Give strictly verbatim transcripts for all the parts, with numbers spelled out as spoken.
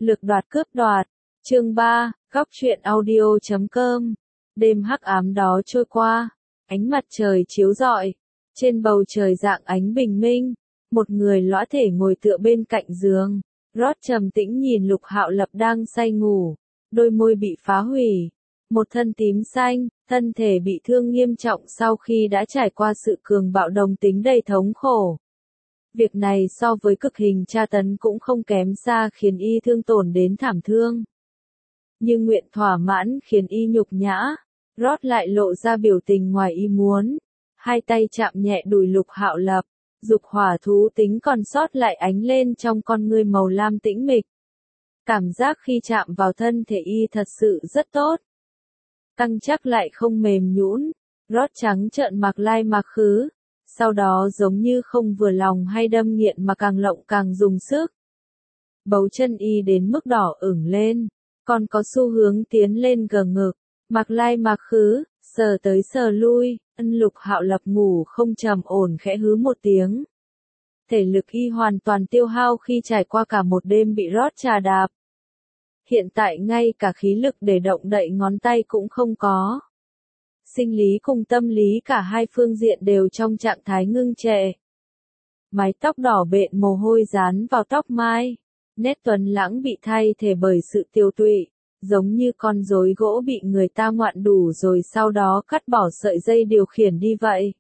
Lực đoạt cướp đoạt. Chương ba, góc truyện audio chấm com. Đêm hắc ám đó trôi qua, ánh mặt trời chiếu rọi, trên bầu trời rạng ánh bình minh, một người lõa thể ngồi tựa bên cạnh giường. Rod trầm tĩnh nhìn Lục Hạo Lập đang say ngủ, đôi môi bị phá hủy, một thân tím xanh, thân thể bị thương nghiêm trọng sau khi đã trải qua sự cường bạo đồng tính đầy thống khổ. Việc này so với cực hình tra tấn cũng không kém xa, khiến y thương tổn đến thảm thương. Nhưng nguyện thỏa mãn khiến y nhục nhã, Rod lại lộ ra biểu tình ngoài ý muốn, hai tay chạm nhẹ đùi Lục Hạo Lập, dục hỏa thú tính còn sót lại ánh lên trong con ngươi màu lam tĩnh mịch. Cảm giác khi chạm vào thân thể y thật sự rất tốt. Căng chắc lại không mềm nhũn, Rod trắng trợn mặc lai mặc khứ, sau đó giống như không vừa lòng hay đâm nghiện mà càng lộng càng dùng sức. Bấu chân y đến mức đỏ ửng lên, còn có xu hướng tiến lên gờ ngực, mặc lai mặc khứ, sờ tới sờ lui, ân Lục Hạo Lập ngủ không trầm ổn khẽ hứ một tiếng. Thể lực y hoàn toàn tiêu hao khi trải qua cả một đêm bị Rod trà đạp. Hiện tại ngay cả khí lực để động đậy ngón tay cũng không có. Sinh lý cùng tâm lý cả hai phương diện đều trong trạng thái ngưng trệ. Mái tóc đỏ bện mồ hôi dán vào tóc mai, nét tuấn lãng bị thay thế bởi sự tiêu tụy, giống như con rối gỗ bị người ta ngoạn đủ rồi sau đó cắt bỏ sợi dây điều khiển đi vậy.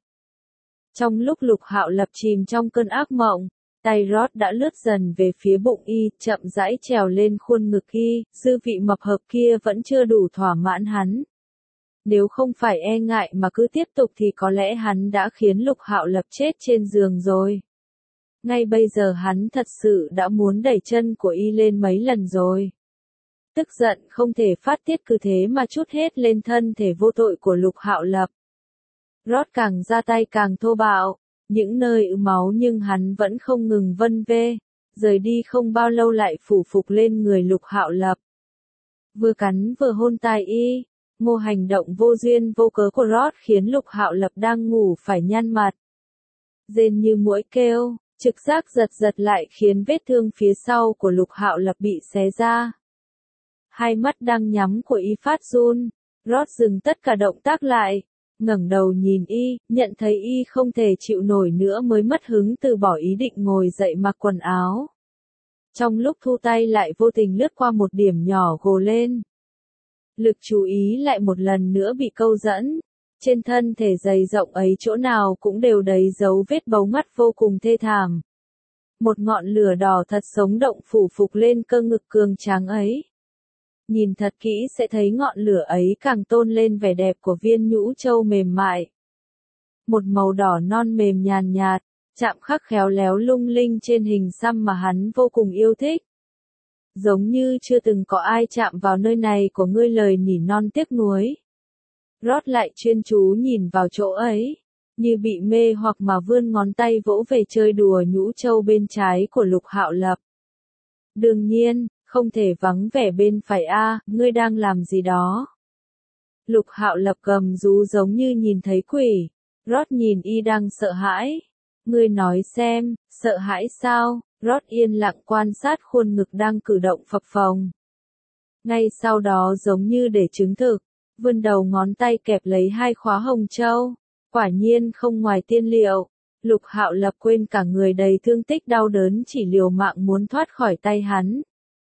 Trong lúc Lục Hạo Lập chìm trong cơn ác mộng, tay Rod đã lướt dần về phía bụng y, chậm rãi trèo lên khuôn ngực y, dư vị mập hợp kia vẫn chưa đủ thỏa mãn hắn. Nếu không phải e ngại mà cứ tiếp tục thì có lẽ hắn đã khiến Lục Hạo Lập chết trên giường rồi. Ngay bây giờ hắn thật sự đã muốn đẩy chân của y lên mấy lần rồi. Tức giận không thể phát tiết cứ thế mà trút hết lên thân thể vô tội của Lục Hạo Lập. Rod càng ra tay càng thô bạo, những nơi ứ máu nhưng hắn vẫn không ngừng vân vê, rời đi không bao lâu lại phủ phục lên người Lục Hạo Lập. Vừa cắn vừa hôn tai y, một hành động vô duyên vô cớ của Rod khiến Lục Hạo Lập đang ngủ phải nhăn mặt. Rên như muỗi kêu, trực giác giật giật lại khiến vết thương phía sau của Lục Hạo Lập bị xé ra. Hai mắt đang nhắm của y phát run, Rod dừng tất cả động tác lại, ngẩng đầu nhìn y, nhận thấy y không thể chịu nổi nữa mới mất hứng từ bỏ ý định ngồi dậy mặc quần áo. Trong lúc thu tay lại vô tình lướt qua một điểm nhỏ gồ lên. Lực chú ý lại một lần nữa bị câu dẫn, trên thân thể dày rộng ấy chỗ nào cũng đều đầy dấu vết bấu mắt vô cùng thê thảm. Một ngọn lửa đỏ thật sống động phủ phục lên cơ ngực cường tráng ấy. Nhìn thật kỹ sẽ thấy ngọn lửa ấy càng tôn lên vẻ đẹp của viên nhũ châu mềm mại. Một màu đỏ non mềm nhàn nhạt, chạm khắc khéo léo lung linh trên hình xăm mà hắn vô cùng yêu thích. Giống như chưa từng có ai chạm vào nơi này của ngươi, lời nỉ non tiếc nuối. Rod lại chuyên chú nhìn vào chỗ ấy, như bị mê hoặc mà vươn ngón tay vỗ về chơi đùa nhũ châu bên trái của Lục Hạo Lập. Đương nhiên, không thể vắng vẻ bên phải a, ngươi đang làm gì đó? Lục Hạo Lập gầm rú giống như nhìn thấy quỷ. Rod nhìn y đang sợ hãi. Ngươi nói xem, sợ hãi sao? Rod yên lặng quan sát khuôn ngực đang cử động phập phồng. Ngay sau đó giống như để chứng thực, vươn đầu ngón tay kẹp lấy hai khóa hồng châu. Quả nhiên không ngoài tiên liệu, Lục Hạo Lập quên cả người đầy thương tích đau đớn chỉ liều mạng muốn thoát khỏi tay hắn.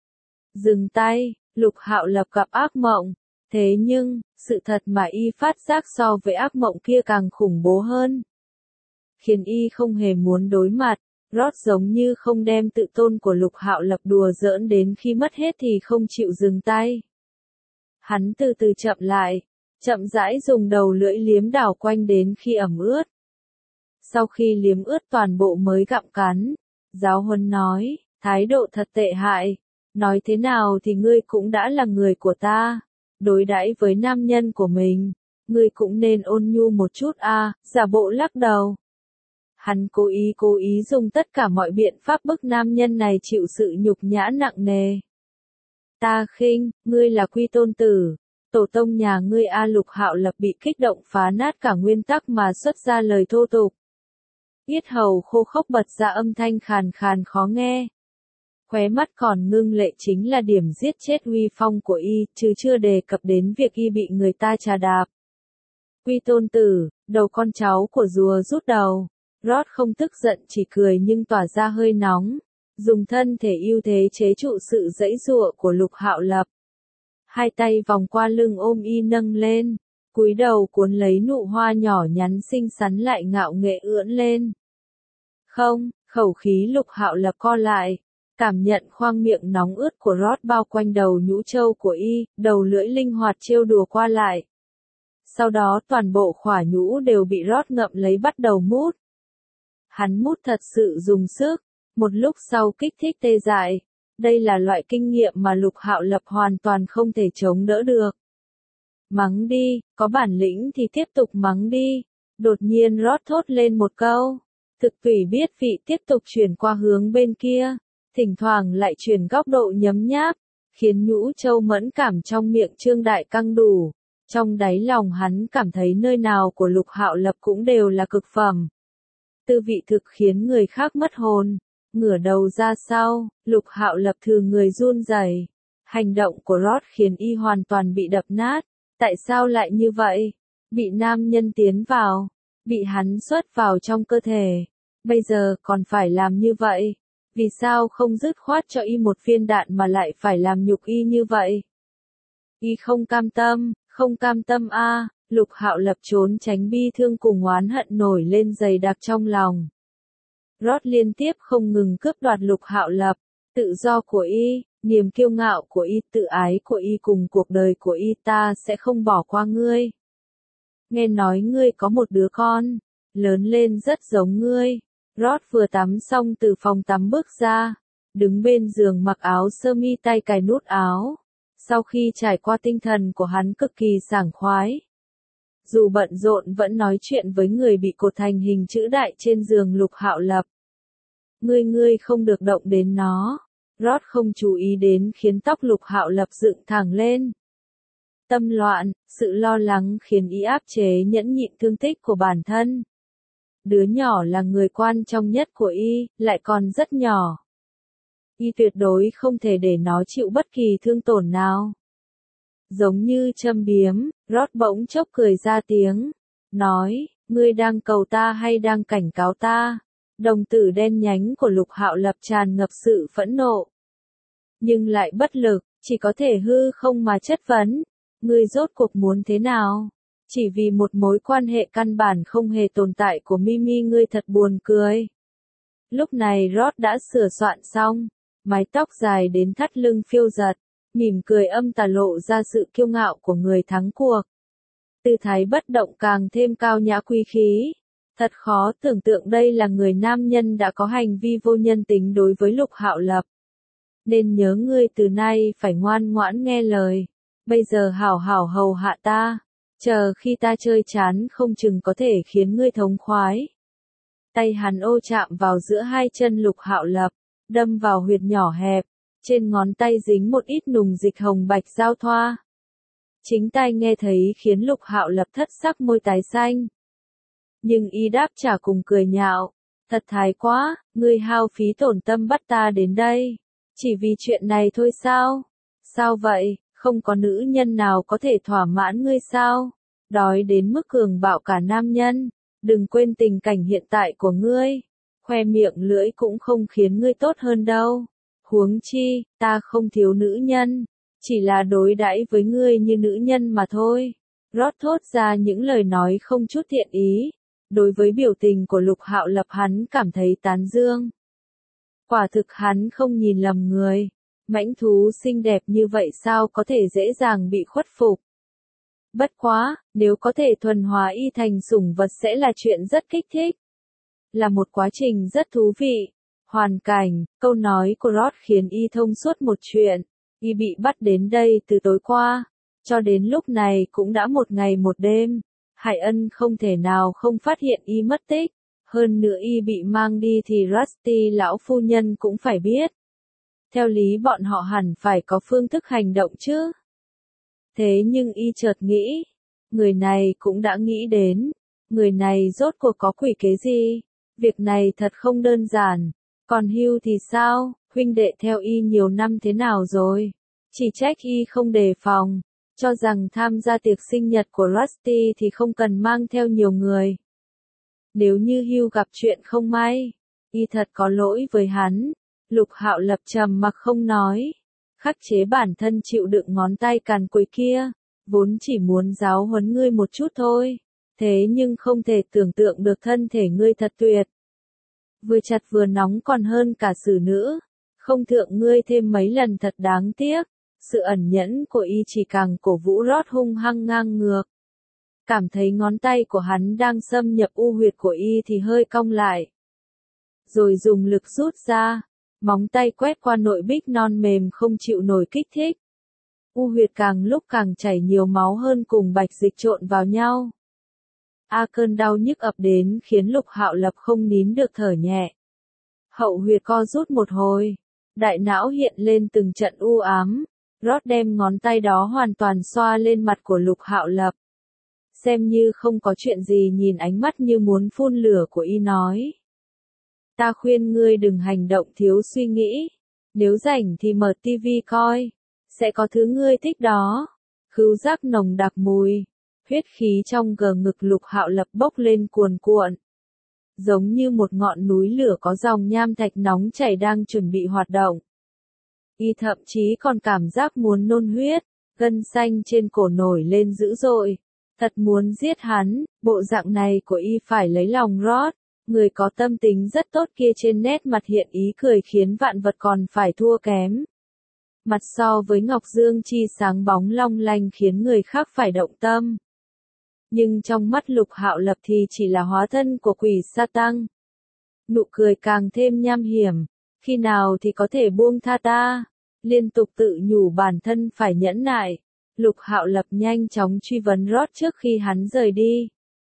Dừng tay, Lục Hạo Lập gặp ác mộng, thế nhưng, sự thật mà y phát giác so với ác mộng kia càng khủng bố hơn. Khiến y không hề muốn đối mặt, Rod giống như không đem tự tôn của Lục Hạo Lập đùa giỡn đến khi mất hết thì không chịu dừng tay. Hắn từ từ chậm lại, chậm rãi dùng đầu lưỡi liếm đảo quanh đến khi ẩm ướt. Sau khi liếm ướt toàn bộ mới gặm cắn, giáo huấn nói, thái độ thật tệ hại. Nói thế nào thì ngươi cũng đã là người của ta, đối đãi với nam nhân của mình, ngươi cũng nên ôn nhu một chút a, à, giả bộ lắc đầu. Hắn cố ý cố ý dùng tất cả mọi biện pháp bức nam nhân này chịu sự nhục nhã nặng nề. Ta khinh, ngươi là Quy Tôn Tử, tổ tông nhà ngươi a. Lục Hạo Lập bị kích động phá nát cả nguyên tắc mà xuất ra lời thô tục. Yết hầu khô khốc bật ra âm thanh khàn khàn khó nghe. Khóe mắt còn ngưng lệ chính là điểm giết chết uy phong của y, chứ chưa đề cập đến việc y bị người ta trà đạp. Quy tôn tử, đầu con cháu của rùa rút đầu. Rod không tức giận chỉ cười nhưng tỏa ra hơi nóng, dùng thân thể ưu thế chế trụ sự giãy giụa của Lục Hạo Lập. Hai tay vòng qua lưng ôm y nâng lên, cúi đầu cuốn lấy nụ hoa nhỏ nhắn xinh xắn lại ngạo nghễ ưỡn lên. Không, khẩu khí Lục Hạo Lập co lại, cảm nhận khoang miệng nóng ướt của Rod bao quanh đầu nhũ trâu của y, đầu lưỡi linh hoạt trêu đùa qua lại. Sau đó toàn bộ khỏa nhũ đều bị Rod ngậm lấy bắt đầu mút. Hắn mút thật sự dùng sức, một lúc sau kích thích tê dại. Đây là loại kinh nghiệm mà Lục Hạo Lập hoàn toàn không thể chống đỡ được. Mắng đi, có bản lĩnh thì tiếp tục mắng đi. Đột nhiên Rod thốt lên một câu. Thực tùy biết vị tiếp tục chuyển qua hướng bên kia, thỉnh thoảng lại chuyển góc độ nhấm nháp, khiến nhũ trâu mẫn cảm trong miệng trương đại căng đủ. Trong đáy lòng hắn cảm thấy nơi nào của Lục Hạo Lập cũng đều là cực phẩm. Tư vị thực khiến người khác mất hồn. Ngửa đầu ra sau, Lục Hạo Lập thừa người run rẩy. Hành động của Rod khiến y hoàn toàn bị đập nát. Tại sao lại như vậy? Bị nam nhân tiến vào, bị hắn xuất vào trong cơ thể. Bây giờ còn phải làm như vậy. Vì sao không dứt khoát cho y một viên đạn mà lại phải làm nhục y như vậy? Y không cam tâm, không cam tâm a. À, Lục Hạo Lập trốn tránh bi thương cùng oán hận nổi lên dày đặc trong lòng. Rod liên tiếp không ngừng cướp đoạt Lục Hạo Lập, tự do của y, niềm kiêu ngạo của y, tự ái của y cùng cuộc đời của y, ta sẽ không bỏ qua ngươi. Nghe nói ngươi có một đứa con, lớn lên rất giống ngươi. Rod vừa tắm xong từ phòng tắm bước ra, đứng bên giường mặc áo sơ mi tay cài nút áo. Sau khi trải qua tinh thần của hắn cực kỳ sảng khoái. Dù bận rộn vẫn nói chuyện với người bị cột thành hình chữ đại trên giường Lục Hạo Lập. Ngươi ngươi không được động đến nó. Rod không chú ý đến khiến tóc Lục Hạo Lập dựng thẳng lên. Tâm loạn, sự lo lắng khiến y áp chế nhẫn nhịn thương tích của bản thân. Đứa nhỏ là người quan trọng nhất của y, lại còn rất nhỏ. Y tuyệt đối không thể để nó chịu bất kỳ thương tổn nào. Giống như châm biếm, Rod bỗng chốc cười ra tiếng. Nói, ngươi đang cầu ta hay đang cảnh cáo ta? Đồng tử đen nhánh của Lục Hạo Lập tràn ngập sự phẫn nộ. Nhưng lại bất lực, chỉ có thể hư không mà chất vấn. Ngươi rốt cuộc muốn thế nào? Chỉ vì một mối quan hệ căn bản không hề tồn tại của Mimi, ngươi thật buồn cười. Lúc này Rod đã sửa soạn xong, mái tóc dài đến thắt lưng phiêu giật, mỉm cười âm tà lộ ra sự kiêu ngạo của người thắng cuộc. Tư thái bất động càng thêm cao nhã quý khí. Thật khó tưởng tượng đây là người nam nhân đã có hành vi vô nhân tính đối với Lục Hạo Lập. Nên nhớ ngươi từ nay phải ngoan ngoãn nghe lời. Bây giờ hảo hảo hầu hạ ta. Chờ khi ta chơi chán không chừng có thể khiến ngươi thống khoái. Tay hắn ô chạm vào giữa hai chân Lục Hạo Lập, đâm vào huyệt nhỏ hẹp. Trên ngón tay dính một ít nùng dịch hồng bạch giao thoa. Chính tai nghe thấy khiến Lục Hạo Lập thất sắc môi tái xanh. Nhưng y đáp trả cùng cười nhạo. Thật thái quá, ngươi hao phí tổn tâm bắt ta đến đây. Chỉ vì chuyện này thôi sao? Sao vậy, không có nữ nhân nào có thể thỏa mãn ngươi sao? Đói đến mức cường bạo cả nam nhân. Đừng quên tình cảnh hiện tại của ngươi. Khoe miệng lưỡi cũng không khiến ngươi tốt hơn đâu. Huống chi, ta không thiếu nữ nhân. Chỉ là đối đãi với ngươi như nữ nhân mà thôi. Rod thốt ra những lời nói không chút thiện ý. Đối với biểu tình của Lục Hạo Lập hắn cảm thấy tán dương. Quả thực hắn không nhìn lầm người. Mãnh thú xinh đẹp như vậy sao có thể dễ dàng bị khuất phục. Bất quá, nếu có thể thuần hóa y thành sủng vật sẽ là chuyện rất kích thích. Là một quá trình rất thú vị. Hoàn cảnh, câu nói của Rod khiến y thông suốt một chuyện. Y bị bắt đến đây từ tối qua. Cho đến lúc này cũng đã một ngày một đêm. Hải Ân không thể nào không phát hiện y mất tích. Hơn nữa y bị mang đi thì Rusty lão phu nhân cũng phải biết. Theo lý bọn họ hẳn phải có phương thức hành động chứ. Thế nhưng y chợt nghĩ. Người này cũng đã nghĩ đến. Người này rốt cuộc có quỷ kế gì? Việc này thật không đơn giản. Còn Hugh thì sao? huynh đệ theo y nhiều năm thế nào rồi? Chỉ trách y không đề phòng, cho rằng tham gia tiệc sinh nhật của Rusty thì không cần mang theo nhiều người. Nếu như Hugh gặp chuyện không may, y thật có lỗi với hắn. Lục Hạo Lập trầm mặc không nói, khắc chế bản thân chịu đựng ngón tay càn quấy kia, vốn chỉ muốn giáo huấn ngươi một chút thôi, thế nhưng không thể tưởng tượng được thân thể ngươi thật tuyệt. Vừa chặt vừa nóng còn hơn cả xử nữ, không thượng ngươi thêm mấy lần thật đáng tiếc. Sự ẩn nhẫn của y chỉ càng cổ vũ Rót hung hăng ngang ngược. Cảm thấy ngón tay của hắn đang xâm nhập u huyệt của y thì hơi cong lại. Rồi dùng lực rút ra, móng tay quét qua nội bích non mềm không chịu nổi kích thích. U huyệt càng lúc càng chảy nhiều máu hơn cùng bạch dịch trộn vào nhau. A cơn đau nhức ập đến khiến Lục Hạo Lập không nín được thở nhẹ. Hậu huyệt co rút một hồi, đại não hiện lên từng trận u ám. Rót đem ngón tay đó hoàn toàn xoa lên mặt của Lục Hạo Lập. Xem như không có chuyện gì, nhìn ánh mắt như muốn phun lửa của y nói. Ta khuyên ngươi đừng hành động thiếu suy nghĩ. Nếu rảnh thì mở tivi coi. Sẽ có thứ ngươi thích đó. Khứu giác nồng đặc mùi. Huyết khí trong gờ ngực Lục Hạo Lập bốc lên cuồn cuộn. Giống như một ngọn núi lửa có dòng nham thạch nóng chảy đang chuẩn bị hoạt động. Y thậm chí còn cảm giác muốn nôn huyết, gân xanh trên cổ nổi lên dữ dội. Thật muốn giết hắn, bộ dạng này của y phải lấy lòng Rót. Người có tâm tính rất tốt kia trên nét mặt hiện ý cười khiến vạn vật còn phải thua kém. Mặt so với ngọc dương chi sáng bóng long lanh khiến người khác phải động tâm. Nhưng trong mắt Lục Hạo Lập thì chỉ là hóa thân của quỷ sa tăng. Nụ cười càng thêm nham hiểm. Khi nào thì có thể buông tha ta? Liên tục tự nhủ bản thân phải nhẫn nại. Lục Hạo Lập nhanh chóng truy vấn Rót trước khi hắn rời đi.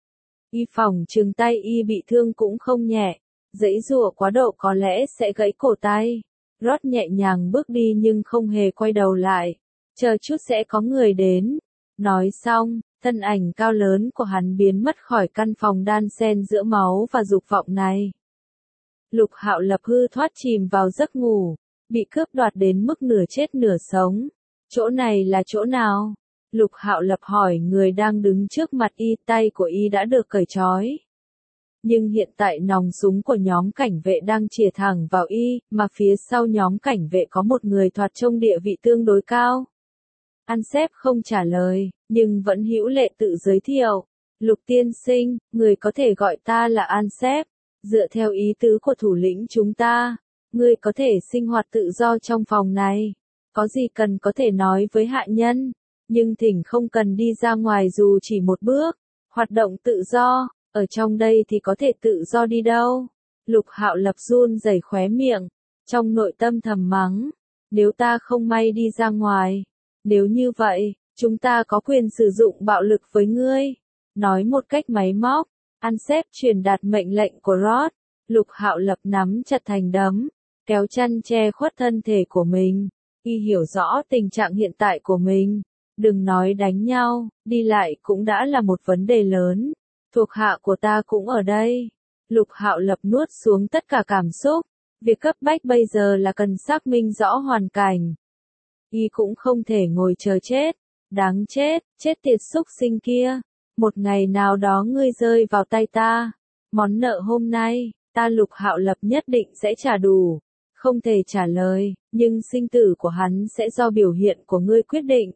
Y phòng chừng tay y bị thương cũng không nhẹ. Giãy giụa quá độ có lẽ sẽ gãy cổ tay. Rót nhẹ nhàng bước đi nhưng không hề quay đầu lại. Chờ chút sẽ có người đến. Nói xong, thân ảnh cao lớn của hắn biến mất khỏi căn phòng đan xen giữa máu và dục vọng này. Lục Hạo Lập hư thoát chìm vào giấc ngủ, bị cướp đoạt đến mức nửa chết nửa sống. Chỗ này là chỗ nào? Lục Hạo Lập hỏi người đang đứng trước mặt y, tay của y đã được cởi trói. Nhưng hiện tại nòng súng của nhóm cảnh vệ đang chĩa thẳng vào y, mà phía sau nhóm cảnh vệ có một người thoạt trông địa vị tương đối cao. An Sếp không trả lời, nhưng vẫn hữu lệ tự giới thiệu. Lục tiên sinh, người có thể gọi ta là An Sếp. Dựa theo ý tứ của thủ lĩnh chúng ta, ngươi có thể sinh hoạt tự do trong phòng này. Có gì cần có thể nói với hạ nhân, nhưng thỉnh không cần đi ra ngoài dù chỉ một bước. Hoạt động tự do, ở trong đây thì có thể tự do đi đâu. Lục Hạo Lập run rẩy khóe miệng, trong nội tâm thầm mắng. Nếu ta không may đi ra ngoài, nếu như vậy, chúng ta có quyền sử dụng bạo lực với ngươi. Nói một cách máy móc. An Sếp truyền đạt mệnh lệnh của Rót. Lục Hạo Lập nắm chặt thành đấm, kéo chăn che khuất thân thể của mình. Y hiểu rõ tình trạng hiện tại của mình. Đừng nói đánh nhau, đi lại cũng đã là một vấn đề lớn. Thuộc hạ của ta cũng ở đây. Lục Hạo Lập nuốt xuống tất cả cảm xúc. Việc cấp bách bây giờ là cần xác minh rõ hoàn cảnh. Y cũng không thể ngồi chờ chết. Đáng chết, chết tiệt xúc sinh kia. Một ngày nào đó ngươi rơi vào tay ta. Món nợ hôm nay, ta Lục Hạo Lập nhất định sẽ trả đủ. Không thể trả lời, nhưng sinh tử của hắn sẽ do biểu hiện của ngươi quyết định.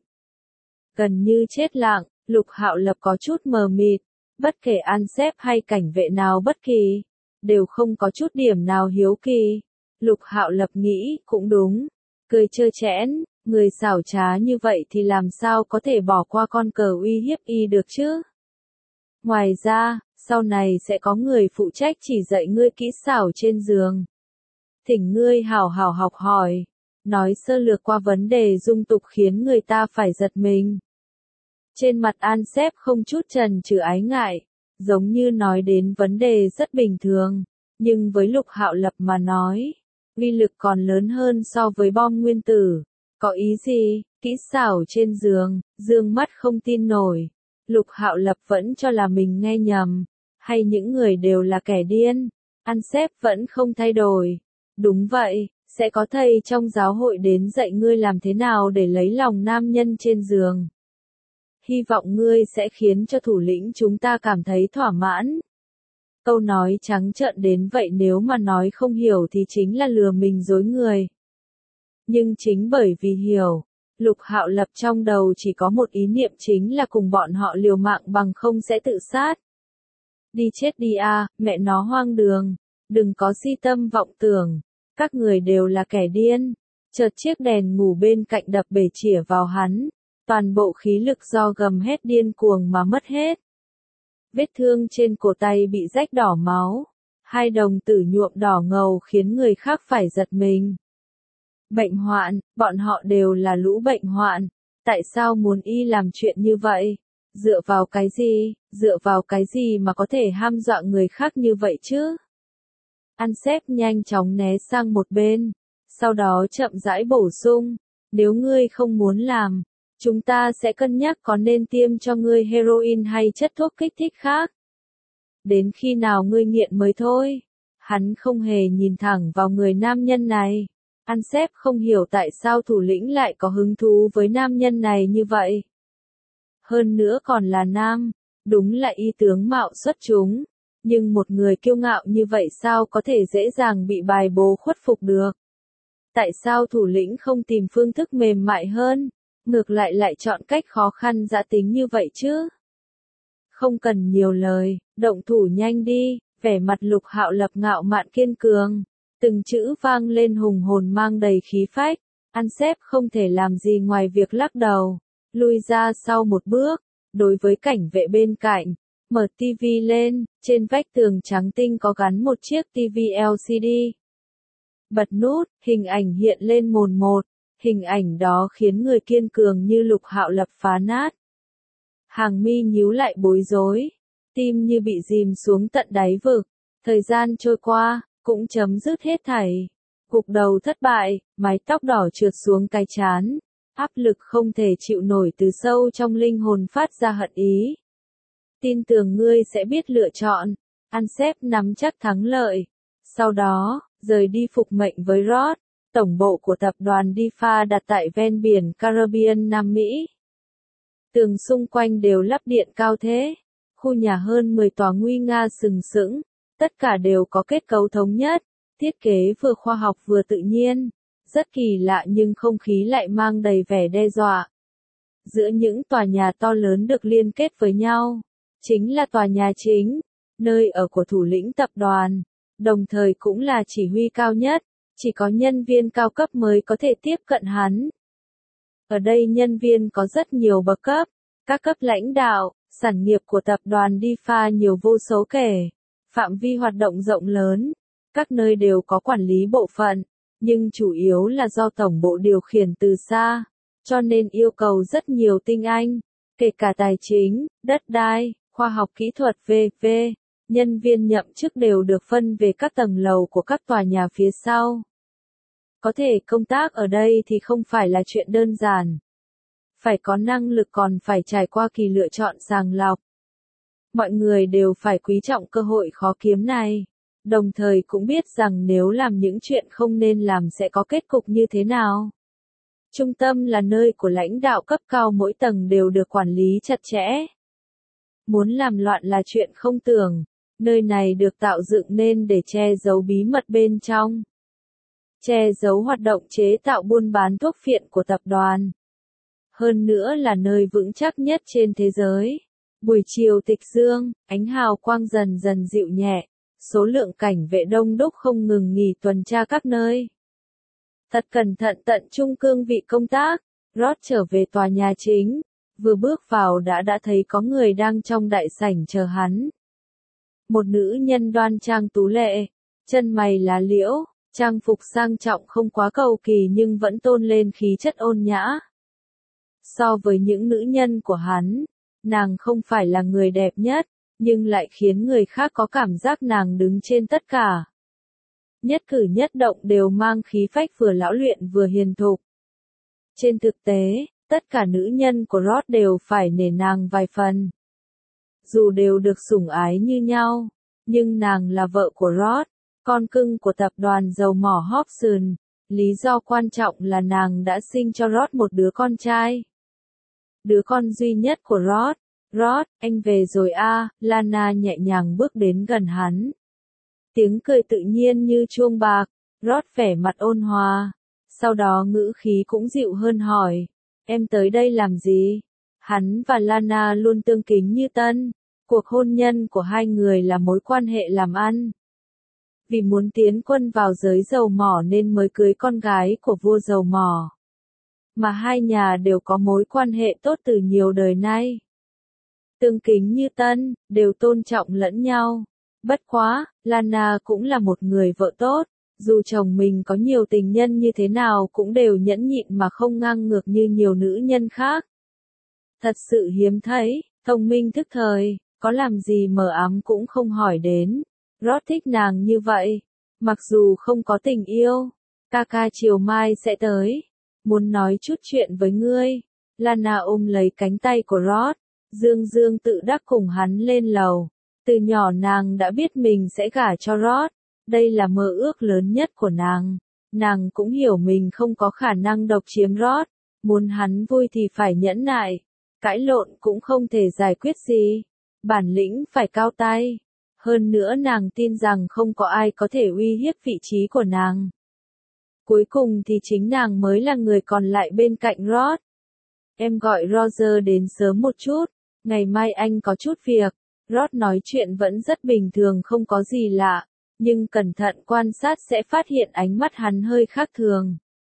Gần như chết lặng, Lục Hạo Lập có chút mờ mịt. Bất kể An Sếp hay cảnh vệ nào bất kỳ, đều không có chút điểm nào hiếu kỳ. Lục Hạo Lập nghĩ, cũng đúng. Cười trơ trẽn, người xảo trá như vậy thì làm sao có thể bỏ qua con cờ uy hiếp y được chứ? Ngoài ra, sau này sẽ có người phụ trách chỉ dạy ngươi kỹ xảo trên giường. Thỉnh ngươi hảo hảo học hỏi. Nói sơ lược qua vấn đề dung tục khiến người ta phải giật mình. Trên mặt An Sếp không chút chần chừ ái ngại, giống như nói đến vấn đề rất bình thường. Nhưng với Lục Hạo Lập mà nói, uy lực còn lớn hơn so với bom nguyên tử. Có ý gì? Kỹ xảo trên giường, dương mắt không tin nổi. Lục Hạo Lập vẫn cho là mình nghe nhầm, hay những người đều là kẻ điên. An Sếp vẫn không thay đổi. Đúng vậy, sẽ có thầy trong giáo hội đến dạy ngươi làm thế nào để lấy lòng nam nhân trên giường. Hy vọng ngươi sẽ khiến cho thủ lĩnh chúng ta cảm thấy thỏa mãn. Câu nói trắng trợn đến vậy nếu mà nói không hiểu thì chính là lừa mình dối người. Nhưng chính bởi vì hiểu, Lục Hạo Lập trong đầu chỉ có một ý niệm chính là cùng bọn họ liều mạng bằng không sẽ tự sát. Đi chết đi a, mẹ nó hoang đường, đừng có si tâm vọng tưởng, các người đều là kẻ điên. Chợt chiếc đèn ngủ bên cạnh đập bể chĩa vào hắn, toàn bộ khí lực do gầm hét điên cuồng mà mất hết. Vết thương trên cổ tay bị rách đỏ máu, hai đồng tử nhuộm đỏ ngầu khiến người khác phải giật mình. Bệnh hoạn, bọn họ đều là lũ bệnh hoạn, tại sao muốn y làm chuyện như vậy? Dựa vào cái gì, dựa vào cái gì mà có thể ham dọa người khác như vậy chứ? Ansep nhanh chóng né sang một bên, sau đó chậm rãi bổ sung, nếu ngươi không muốn làm, chúng ta sẽ cân nhắc có nên tiêm cho ngươi heroin hay chất thuốc kích thích khác. Đến khi nào ngươi nghiện mới thôi. Hắn không hề nhìn thẳng vào người nam nhân này. Ansep không hiểu tại sao thủ lĩnh lại có hứng thú với nam nhân này như vậy. Hơn nữa còn là nam, đúng là y tướng mạo xuất chúng. Nhưng một người kiêu ngạo như vậy sao có thể dễ dàng bị bài bố khuất phục được? Tại sao thủ lĩnh không tìm phương thức mềm mại hơn, ngược lại lại chọn cách khó khăn dã tính như vậy chứ? Không cần nhiều lời, động thủ nhanh đi, vẻ mặt Lục Hạo Lập ngạo mạn kiên cường, từng chữ vang lên hùng hồn mang đầy khí phách. Ansep không thể làm gì ngoài việc lắc đầu, lui ra sau một bước, đối với cảnh vệ bên cạnh. Mở tivi lên, trên vách tường trắng tinh có gắn một chiếc tivi L C D. Bật nút, hình ảnh hiện lên mồn một, hình ảnh đó khiến người kiên cường như Lục Hạo Lập phá nát. Hàng mi nhíu lại bối rối, tim như bị dìm xuống tận đáy vực, thời gian trôi qua, cũng chấm dứt hết thảy. Gục đầu thất bại, mái tóc đỏ trượt xuống cái trán, áp lực không thể chịu nổi từ sâu trong linh hồn phát ra hận ý. Tin tưởng ngươi sẽ biết lựa chọn. Ansep nắm chắc thắng lợi. Sau đó, rời đi phục mệnh với Roth, tổng bộ của tập đoàn đê ép a đặt tại ven biển Caribbean Nam Mỹ. Tường xung quanh đều lắp điện cao thế. Khu nhà hơn mười tòa nguy nga sừng sững, tất cả đều có kết cấu thống nhất, thiết kế vừa khoa học vừa tự nhiên. Rất kỳ lạ nhưng không khí lại mang đầy vẻ đe dọa. Giữa những tòa nhà to lớn được liên kết với nhau, chính là tòa nhà chính, nơi ở của thủ lĩnh tập đoàn, đồng thời cũng là chỉ huy cao nhất, chỉ có nhân viên cao cấp mới có thể tiếp cận hắn. Ở đây nhân viên có rất nhiều bậc cấp, các cấp lãnh đạo, sản nghiệp của tập đoàn đê ép a nhiều vô số kể, phạm vi hoạt động rộng lớn, các nơi đều có quản lý bộ phận, nhưng chủ yếu là do tổng bộ điều khiển từ xa, cho nên yêu cầu rất nhiều tinh anh, kể cả tài chính, đất đai, khoa học kỹ thuật vân vân. Nhân viên nhậm chức đều được phân về các tầng lầu của các tòa nhà phía sau. Có thể công tác ở đây thì không phải là chuyện đơn giản. Phải có năng lực còn phải trải qua kỳ lựa chọn sàng lọc. Mọi người đều phải quý trọng cơ hội khó kiếm này, đồng thời cũng biết rằng nếu làm những chuyện không nên làm sẽ có kết cục như thế nào. Trung tâm là nơi của lãnh đạo cấp cao, mỗi tầng đều được quản lý chặt chẽ. Muốn làm loạn là chuyện không tưởng, nơi này được tạo dựng nên để che giấu bí mật bên trong. Che giấu hoạt động chế tạo buôn bán thuốc phiện của tập đoàn. Hơn nữa là nơi vững chắc nhất trên thế giới. Buổi chiều tịch dương, ánh hào quang dần dần dịu nhẹ, số lượng cảnh vệ đông đúc không ngừng nghỉ tuần tra các nơi. Thật cẩn thận tận trung cương vị công tác, Roth trở về tòa nhà chính, vừa bước vào đã đã thấy có người đang trong đại sảnh chờ hắn. Một nữ nhân đoan trang tú lệ, chân mày lá liễu, trang phục sang trọng không quá cầu kỳ nhưng vẫn tôn lên khí chất ôn nhã. So với những nữ nhân của hắn, nàng không phải là người đẹp nhất, nhưng lại khiến người khác có cảm giác nàng đứng trên tất cả. Nhất cử nhất động đều mang khí phách vừa lão luyện vừa hiền thục. Trên thực tế, tất cả nữ nhân của Roth đều phải nể nàng vài phần. Dù đều được sủng ái như nhau, nhưng nàng là vợ của Roth, con cưng của tập đoàn dầu mỏ Hobson, Lý do quan trọng là nàng đã sinh cho Ross một đứa con trai. Đứa con duy nhất của Ross. Ross, anh về rồi à, Lana nhẹ nhàng bước đến gần hắn. Tiếng cười tự nhiên như chuông bạc, Ross vẻ mặt ôn hòa. Sau đó ngữ khí cũng dịu hơn hỏi, em tới đây làm gì? Hắn và Lana luôn tương kính như tân. Cuộc hôn nhân của hai người là mối quan hệ làm ăn. Vì muốn tiến quân vào giới dầu mỏ nên mới cưới con gái của vua dầu mỏ. Mà hai nhà đều có mối quan hệ tốt từ nhiều đời nay. Tương kính như tân, đều tôn trọng lẫn nhau. Bất quá, Lana cũng là một người vợ tốt. Dù chồng mình có nhiều tình nhân như thế nào cũng đều nhẫn nhịn mà không ngang ngược như nhiều nữ nhân khác. Thật sự hiếm thấy, thông minh thức thời, có làm gì mờ ám cũng không hỏi đến. Ross thích nàng như vậy. Mặc dù không có tình yêu, ca ca chiều mai sẽ tới. Muốn nói chút chuyện với ngươi. Lana ôm lấy cánh tay của Ross. Dương dương tự đắc cùng hắn lên lầu. Từ nhỏ nàng đã biết mình sẽ gả cho Ross. Đây là mơ ước lớn nhất của nàng. Nàng cũng hiểu mình không có khả năng độc chiếm Ross. Muốn hắn vui thì phải nhẫn nại. Cãi lộn cũng không thể giải quyết gì. Bản lĩnh phải cao tay. Hơn nữa nàng tin rằng không có ai có thể uy hiếp vị trí của nàng. Cuối cùng thì chính nàng mới là người còn lại bên cạnh Ross. Em gọi Roger đến sớm một chút. Ngày mai anh có chút việc. Ross nói chuyện vẫn rất bình thường không có gì lạ. Nhưng cẩn thận quan sát sẽ phát hiện ánh mắt hắn hơi khác thường.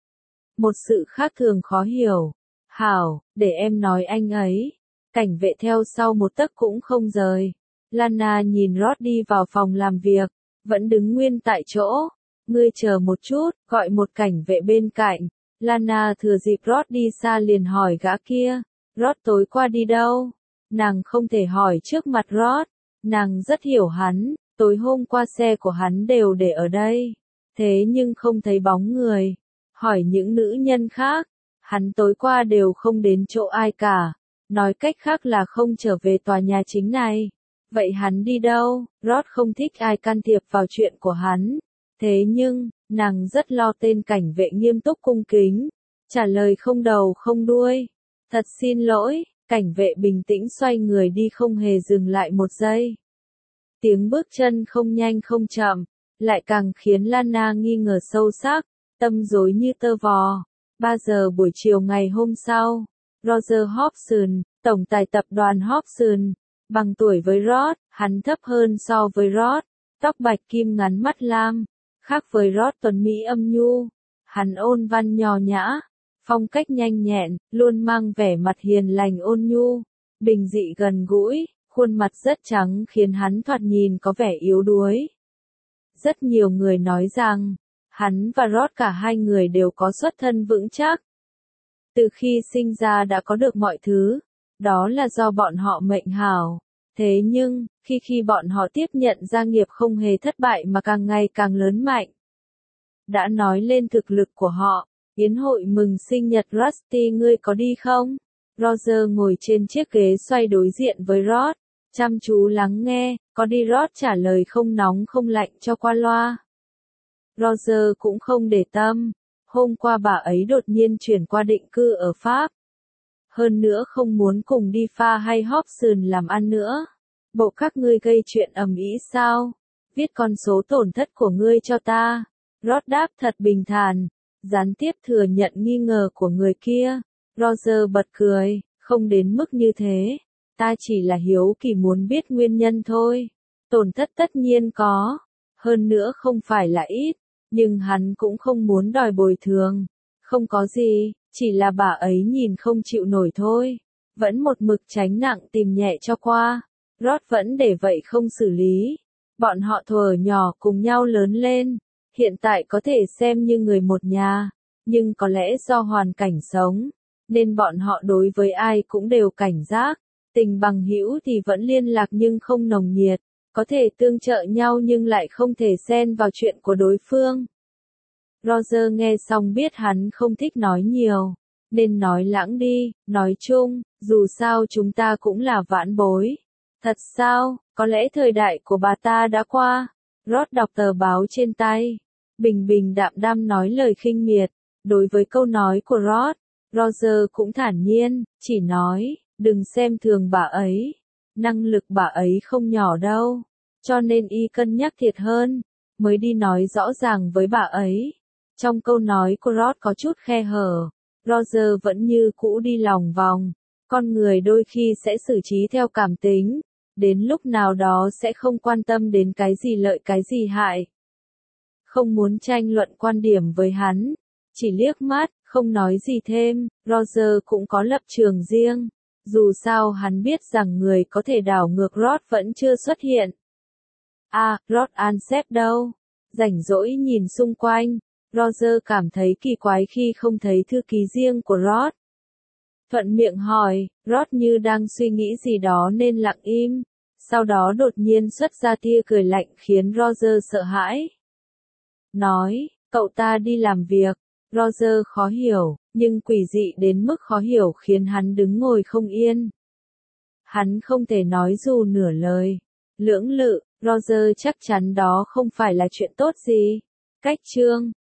Một sự khác thường khó hiểu. Hảo, để em nói anh ấy. Cảnh vệ theo sau một tấc cũng không rời. Lana nhìn Ross đi vào phòng làm việc. Vẫn đứng nguyên tại chỗ. Ngươi chờ một chút, gọi một cảnh vệ bên cạnh. Lana thừa dịp Ross đi xa liền hỏi gã kia. Ross tối qua đi đâu? Nàng không thể hỏi trước mặt Ross. Nàng rất hiểu hắn. Tối hôm qua xe của hắn đều để ở đây. Thế nhưng không thấy bóng người. Hỏi những nữ nhân khác. Hắn tối qua đều không đến chỗ ai cả. Nói cách khác là không trở về tòa nhà chính này. Vậy hắn đi đâu? Ross không thích ai can thiệp vào chuyện của hắn. Thế nhưng, nàng rất lo tên cảnh vệ nghiêm túc cung kính. Trả lời không đầu không đuôi. Thật xin lỗi, cảnh vệ bình tĩnh xoay người đi không hề dừng lại một giây. Tiếng bước chân không nhanh không chậm, lại càng khiến Lana nghi ngờ sâu sắc, tâm rối như tơ vò. ba giờ buổi chiều ngày hôm sau, Roger Hobson, tổng tài tập đoàn Hobson, bằng tuổi với Ross, hắn thấp hơn so với Ross, tóc bạch kim ngắn mắt lam, khác với Ross tuấn mỹ âm nhu, hắn ôn văn nho nhã, phong cách nhanh nhẹn, luôn mang vẻ mặt hiền lành ôn nhu, bình dị gần gũi. Khuôn mặt rất trắng khiến hắn thoạt nhìn có vẻ yếu đuối. Rất nhiều người nói rằng, hắn và Ross cả hai người đều có xuất thân vững chắc. Từ khi sinh ra đã có được mọi thứ, đó là do bọn họ mệnh hảo. Thế nhưng, khi khi bọn họ tiếp nhận gia nghiệp không hề thất bại mà càng ngày càng lớn mạnh. Đã nói lên thực lực của họ, yến hội mừng sinh nhật Rusty ngươi có đi không? Roger ngồi trên chiếc ghế xoay đối diện với Ross. Chăm chú lắng nghe, có đi Ross trả lời không nóng không lạnh cho qua loa. Roger cũng không để tâm, hôm qua bà ấy đột nhiên chuyển qua định cư ở Pháp. Hơn nữa không muốn cùng đi pha hay Hobson làm ăn nữa. Bộ các ngươi gây chuyện ầm ĩ sao? Viết con số tổn thất của ngươi cho ta. Ross đáp thật bình thản, gián tiếp thừa nhận nghi ngờ của người kia. Roger bật cười, không đến mức như thế. Ta chỉ là hiếu kỳ muốn biết nguyên nhân thôi. Tổn thất tất nhiên có. Hơn nữa không phải là ít. Nhưng hắn cũng không muốn đòi bồi thường. Không có gì, chỉ là bà ấy nhìn không chịu nổi thôi. Vẫn một mực tránh nặng tìm nhẹ cho qua. Ross vẫn để vậy không xử lý. Bọn họ thuở nhỏ cùng nhau lớn lên. Hiện tại có thể xem như người một nhà. Nhưng có lẽ do hoàn cảnh sống. Nên bọn họ đối với ai cũng đều cảnh giác. Tình bằng hữu thì vẫn liên lạc nhưng không nồng nhiệt, có thể tương trợ nhau nhưng lại không thể xen vào chuyện của đối phương. Roger nghe xong biết hắn không thích nói nhiều, nên nói lãng đi, nói chung, dù sao chúng ta cũng là vãn bối. Thật sao, có lẽ thời đại của bà ta đã qua. Ross đọc tờ báo trên tay. bình bình đạm đạm nói lời khinh miệt. Đối với câu nói của Ross, Roger cũng thản nhiên, chỉ nói, đừng xem thường bà ấy. Năng lực bà ấy không nhỏ đâu. Cho nên y cân nhắc thiệt hơn, mới đi nói rõ ràng với bà ấy. Trong câu nói của Ross có chút khe hở. Roger vẫn như cũ đi lòng vòng. Con người đôi khi sẽ xử trí theo cảm tính. Đến lúc nào đó sẽ không quan tâm đến cái gì lợi cái gì hại. Không muốn tranh luận quan điểm với hắn. Chỉ liếc mắt, không nói gì thêm. Roger cũng có lập trường riêng. Dù sao hắn biết rằng người có thể đảo ngược Ross vẫn chưa xuất hiện. À, Ross Ansep đâu? Rảnh rỗi nhìn xung quanh. Roger cảm thấy kỳ quái khi không thấy thư ký riêng của Ross. Thuận miệng hỏi, Ross như đang suy nghĩ gì đó nên lặng im. Sau đó đột nhiên xuất ra tia cười lạnh khiến Roger sợ hãi. Nói, cậu ta đi làm việc. Roger khó hiểu, nhưng quỷ dị đến mức khó hiểu khiến hắn đứng ngồi không yên. Hắn không thể nói dù nửa lời. Lưỡng lự, Roger chắc chắn đó không phải là chuyện tốt gì. Cách chương